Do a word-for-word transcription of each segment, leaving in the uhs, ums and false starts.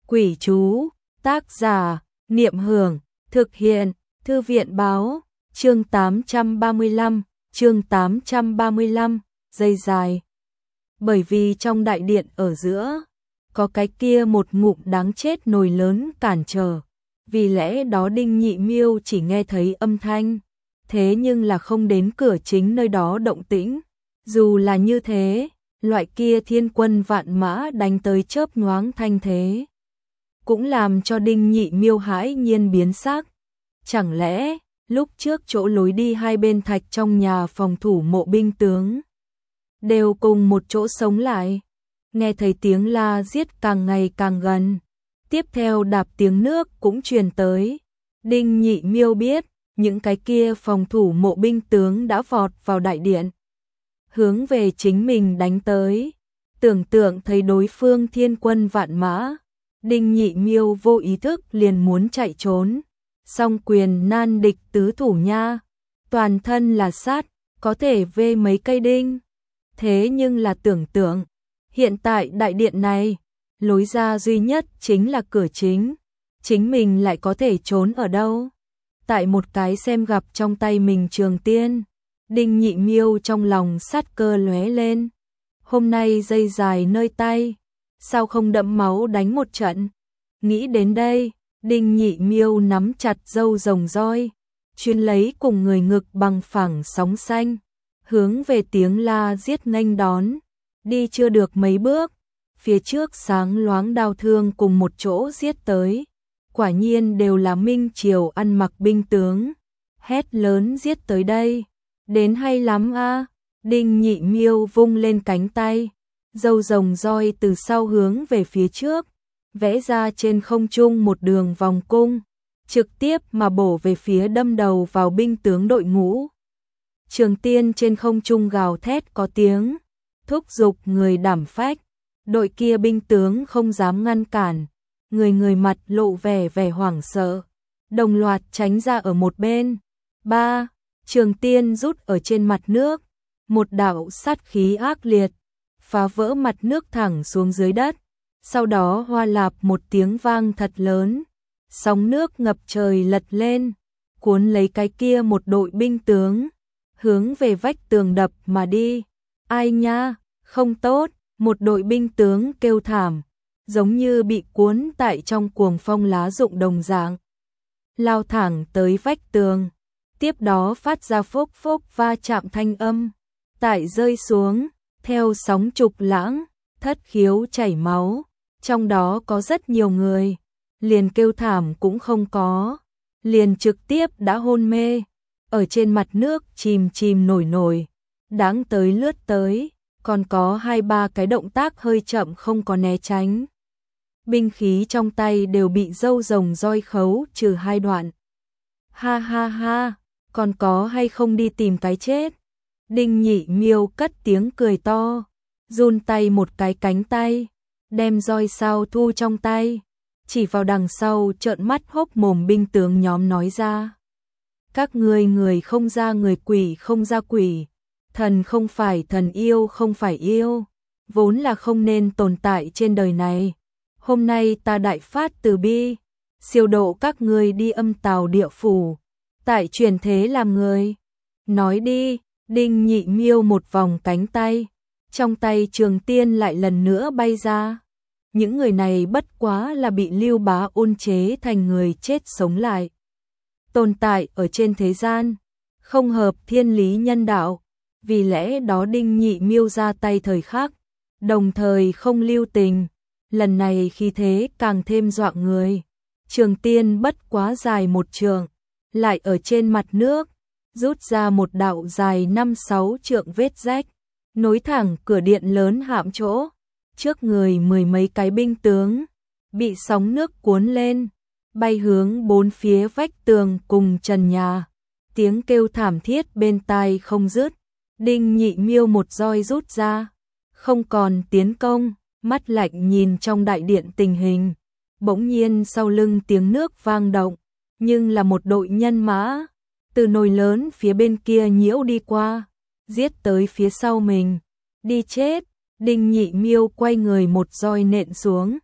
Quỷ chú, tác giả, Niệm Hưởng, thực hiện, Thư viện báo, chương tám trăm ba mươi lăm, chương tám trăm ba mươi lăm, dây dài. Bởi vì trong đại điện ở giữa, có cái kia một ngụm đáng chết nồi lớn cản trở, vì lẽ đó Đinh Nhị Miêu chỉ nghe thấy âm thanh, thế nhưng là không đến cửa chính nơi đó động tĩnh. Dù là như thế, loại kia thiên quân vạn mã đánh tới chớp nhoáng thanh thế, cũng làm cho Đinh Nhị Miêu hãi nhiên biến sắc. Chẳng lẽ, lúc trước chỗ lối đi hai bên thạch trong nhà phòng thủ mộ binh tướng, đều cùng một chỗ sống lại? Nghe thấy tiếng la giết càng ngày càng gần, tiếp theo đạp tiếng nước cũng truyền tới. Đinh Nhị Miêu biết, những cái kia phòng thủ mộ binh tướng đã vọt vào đại điện, hướng về chính mình đánh tới. Tưởng tượng thấy đối phương thiên quân vạn mã, Đinh Nhị Miêu vô ý thức liền muốn chạy trốn. Song quyền nan địch tứ thủ nha, toàn thân là sát, có thể vê mấy cây đinh. Thế nhưng là tưởng tượng, hiện tại đại điện này, lối ra duy nhất chính là cửa chính, chính mình lại có thể trốn ở đâu? Tại một cái xem gặp trong tay mình trường tiên, Đinh Nhị Miêu trong lòng sát cơ lóe lên. Hôm nay dây dài nơi tay, sao không đẫm máu đánh một trận? Nghĩ đến đây, Đinh Nhị Miêu nắm chặt râu rồng roi, chuyên lấy cùng người ngực bằng phẳng sóng xanh, hướng về tiếng la giết nghênh đón. Đi chưa được mấy bước, phía trước sáng loáng đao thương cùng một chỗ giết tới. Quả nhiên đều là Minh Triều ăn mặc binh tướng, hét lớn giết tới đây. Đến hay lắm a. Đinh Nhị Miêu vung lên cánh tay, râu rồng roi từ sau hướng về phía trước, vẽ ra trên không trung một đường vòng cung, trực tiếp mà bổ về phía đâm đầu vào binh tướng đội ngũ. Trường tiên trên không trung gào thét có tiếng, thúc giục người đảm phách. Đội kia binh tướng không dám ngăn cản, người người mặt lộ vẻ vẻ hoảng sợ, đồng loạt tránh ra ở một bên. Ba, trường tiên rút ở trên mặt nước, một đạo sát khí ác liệt, phá vỡ mặt nước thẳng xuống dưới đất. Sau đó hoa lạp một tiếng vang thật lớn, sóng nước ngập trời lật lên, cuốn lấy cái kia một đội binh tướng, hướng về vách tường đập mà đi. Ai nha, không tốt, một đội binh tướng kêu thảm, giống như bị cuốn tại trong cuồng phong lá rụng đồng dạng, lao thẳng tới vách tường, tiếp đó phát ra phốc phốc va chạm thanh âm, tại rơi xuống, theo sóng trục lãng, thất khiếu chảy máu. Trong đó có rất nhiều người, liền kêu thảm cũng không có, liền trực tiếp đã hôn mê, ở trên mặt nước chìm chìm nổi nổi, đáng tới lướt tới, còn có hai ba cái động tác hơi chậm không có né tránh. Binh khí trong tay đều bị râu rồng roi khấu trừ hai đoạn. Ha ha ha, còn có hay không đi tìm cái chết? Đinh Nhị Miêu cất tiếng cười to, run tay một cái cánh tay, đem roi sao thu trong tay, chỉ vào đằng sau trợn mắt hốc mồm binh tướng nhóm nói ra. Các ngươi người không ra người, quỷ không ra quỷ, thần không phải thần, yêu không phải yêu, vốn là không nên tồn tại trên đời này. Hôm nay ta đại phát từ bi, siêu độ các ngươi đi âm tào địa phủ, tại chuyển thế làm người. Nói đi. Đinh Nhị Miêu một vòng cánh tay, trong tay trường tiên lại lần nữa bay ra. Những người này bất quá là bị Lưu Bá Ôn chế thành người chết sống lại, tồn tại ở trên thế gian, không hợp thiên lý nhân đạo. Vì lẽ đó Đinh Nhị Miêu ra tay thời khắc, đồng thời không lưu tình. Lần này khí thế càng thêm dọa người. Trường tiên bất quá dài một trường, lại ở trên mặt nước rút ra một đạo dài năm sáu trượng vết rách, nối thẳng cửa điện lớn hạm chỗ. Trước người mười mấy cái binh tướng bị sóng nước cuốn lên, bay hướng bốn phía vách tường cùng trần nhà. Tiếng kêu thảm thiết bên tai không dứt. Đinh Nhị Miêu một roi rút ra, không còn tiến công, mắt lạnh nhìn trong đại điện tình hình. Bỗng nhiên sau lưng tiếng nước vang động, nhưng là một đội nhân mã từ nồi lớn phía bên kia nhiễu đi qua, giết tới phía sau mình. Đi chết. Đinh Nhị Miêu quay người một roi nện xuống,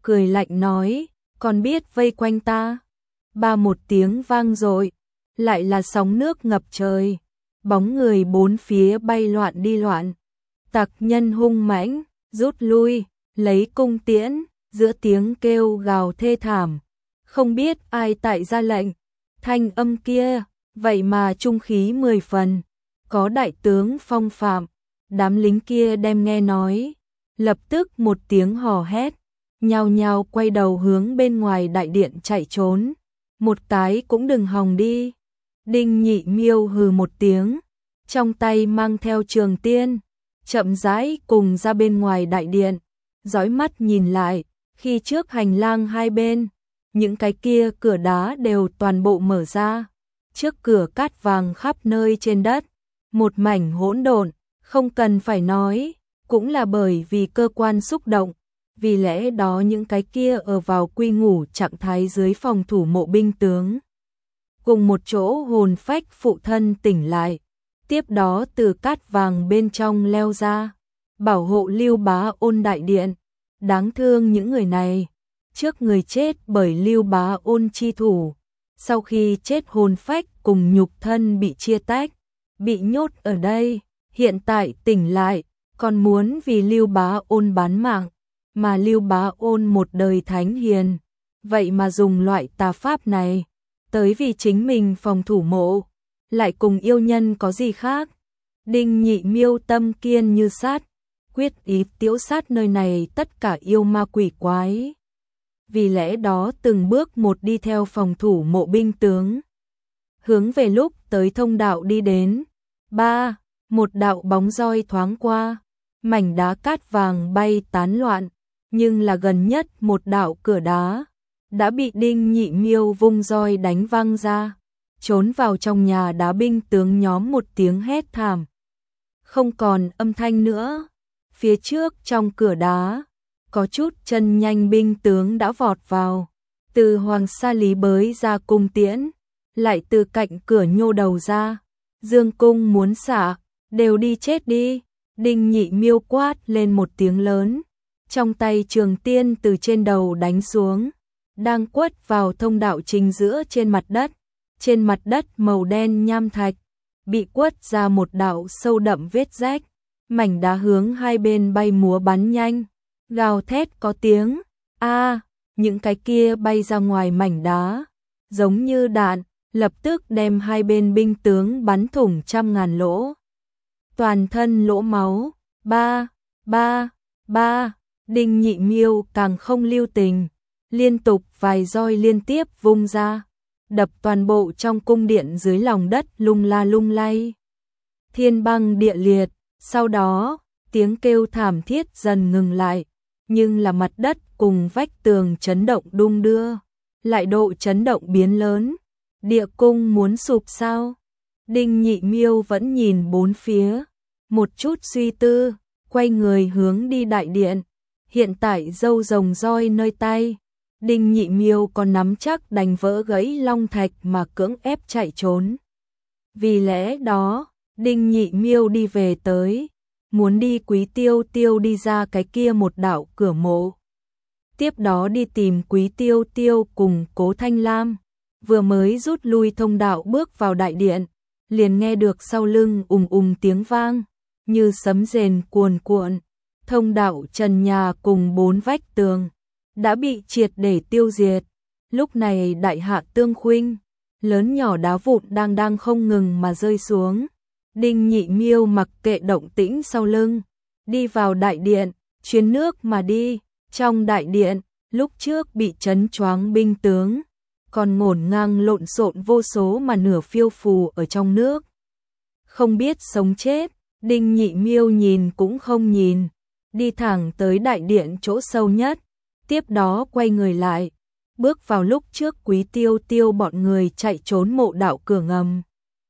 cười lạnh nói, còn biết vây quanh ta. Ba một tiếng vang dội, lại là sóng nước ngập trời, bóng người bốn phía bay loạn đi loạn. Tặc nhân hung mãnh, rút lui, lấy cung tiễn, giữa tiếng kêu gào thê thảm. Không biết ai tại ra lệnh, thanh âm kia, vậy mà trung khí mười phần, có đại tướng phong phạm. Đám lính kia đem nghe nói, lập tức một tiếng hò hét, nhao nhao quay đầu hướng bên ngoài đại điện chạy trốn. Một cái cũng đừng hòng đi. Đinh Nhị Miêu hừ một tiếng, trong tay mang theo trường tiên, chậm rãi cùng ra bên ngoài đại điện, dõi mắt nhìn lại, khi trước hành lang hai bên, những cái kia cửa đá đều toàn bộ mở ra, trước cửa cát vàng khắp nơi trên đất, một mảnh hỗn độn, không cần phải nói, cũng là bởi vì cơ quan xúc động, vì lẽ đó những cái kia ở vào quy ngủ trạng thái dưới phòng thủ mộ binh tướng. Cùng một chỗ hồn phách phụ thân tỉnh lại, tiếp đó từ cát vàng bên trong leo ra, bảo hộ Lưu Bá Ôn đại điện. Đáng thương những người này, trước người chết bởi Lưu Bá Ôn chi thủ, sau khi chết hồn phách cùng nhục thân bị chia tách, bị nhốt ở đây, hiện tại tỉnh lại, còn muốn vì Lưu Bá Ôn bán mạng, mà Lưu Bá Ôn một đời thánh hiền, vậy mà dùng loại tà pháp này, tới vì chính mình phòng thủ mộ, lại cùng yêu nhân có gì khác. Đinh Nhị Miêu tâm kiên như sát, quyết ý tiễu sát nơi này tất cả yêu ma quỷ quái. Vì lẽ đó từng bước một đi theo phòng thủ mộ binh tướng, hướng về lúc tới thông đạo đi đến. Ba, một đạo bóng roi thoáng qua, mảnh đá cát vàng bay tán loạn, nhưng là gần nhất một đạo cửa đá đã bị Đinh Nhị Miêu vung roi đánh văng ra, trốn vào trong nhà đá binh tướng nhóm một tiếng hét thảm. Không còn âm thanh nữa, phía trước trong cửa đá, có chút chân nhanh binh tướng đã vọt vào, từ Hoàng Sa Lý bới ra cung tiễn, lại từ cạnh cửa nhô đầu ra, dương cung muốn xả, đều đi chết đi. Đinh Nhị Miêu quát lên một tiếng lớn, trong tay trường tiên từ trên đầu đánh xuống, đang quất vào thông đạo chính giữa trên mặt đất. Trên mặt đất màu đen nham thạch, bị quất ra một đạo sâu đậm vết rách, mảnh đá hướng hai bên bay múa bắn nhanh, gào thét có tiếng, a, những cái kia bay ra ngoài mảnh đá, giống như đạn, lập tức đem hai bên binh tướng bắn thủng trăm ngàn lỗ. Toàn thân lỗ máu, ba, ba, ba, Đinh Nhị Miêu càng không lưu tình, liên tục vài roi liên tiếp vung ra, đập toàn bộ trong cung điện dưới lòng đất lung la lung lay. Thiên băng địa liệt, sau đó, tiếng kêu thảm thiết dần ngừng lại, nhưng là mặt đất cùng vách tường chấn động đung đưa, lại độ chấn động biến lớn. Địa cung muốn sụp sao? Đinh Nhị Miêu vẫn nhìn bốn phía, một chút suy tư, quay người hướng đi đại điện. Hiện tại râu rồng roi nơi tay, Đinh Nhị Miêu còn nắm chắc đành vỡ gãy long thạch mà cưỡng ép chạy trốn. Vì lẽ đó, Đinh Nhị Miêu đi về tới, muốn đi Quý Tiêu Tiêu đi ra cái kia một đạo cửa mộ. Tiếp đó đi tìm Quý Tiêu Tiêu cùng Cố Thanh Lam, vừa mới rút lui thông đạo bước vào đại điện, liền nghe được sau lưng ùng ùng tiếng vang, như sấm rền cuồn cuộn, thông đạo trần nhà cùng bốn vách tường đã bị triệt để tiêu diệt. Lúc này đại hạ tương khuynh, lớn nhỏ đá vụn đang đang không ngừng mà rơi xuống. Đinh Nhị Miêu mặc kệ động tĩnh sau lưng, đi vào đại điện, chuyến nước mà đi. Trong đại điện, lúc trước bị chấn choáng binh tướng, còn ngổn ngang lộn xộn vô số mà nửa phiêu phù ở trong nước. Không biết sống chết, Đinh Nhị Miêu nhìn cũng không nhìn, đi thẳng tới đại điện chỗ sâu nhất, tiếp đó quay người lại, bước vào lúc trước Quý Tiêu Tiêu bọn người chạy trốn mộ đạo cửa ngầm.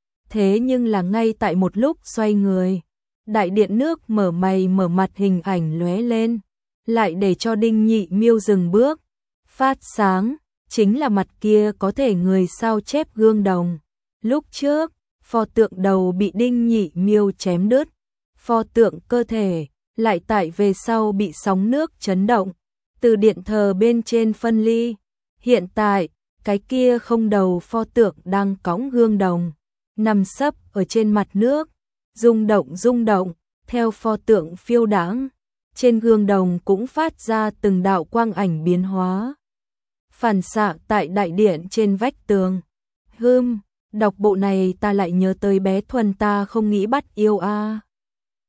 Thế nhưng là ngay tại một lúc xoay người, đại điện nước mở mày mở mặt hình ảnh lóe lên, lại để cho Đinh Nhị Miêu dừng bước, phát sáng, chính là mặt kia có thể người sao chép gương đồng. Lúc trước, pho tượng đầu bị Đinh Nhị Miêu chém đứt, pho tượng cơ thể lại tại về sau bị sóng nước chấn động, từ điện thờ bên trên phân ly. Hiện tại, cái kia không đầu pho tượng đang cõng gương đồng, nằm sấp ở trên mặt nước, rung động rung động, theo pho tượng phiêu đãng, trên gương đồng cũng phát ra từng đạo quang ảnh biến hóa. Phản xạ tại đại điện trên vách tường. Hừm, đọc bộ này ta lại nhớ tới bé Thuần ta không nghĩ bắt yêu a.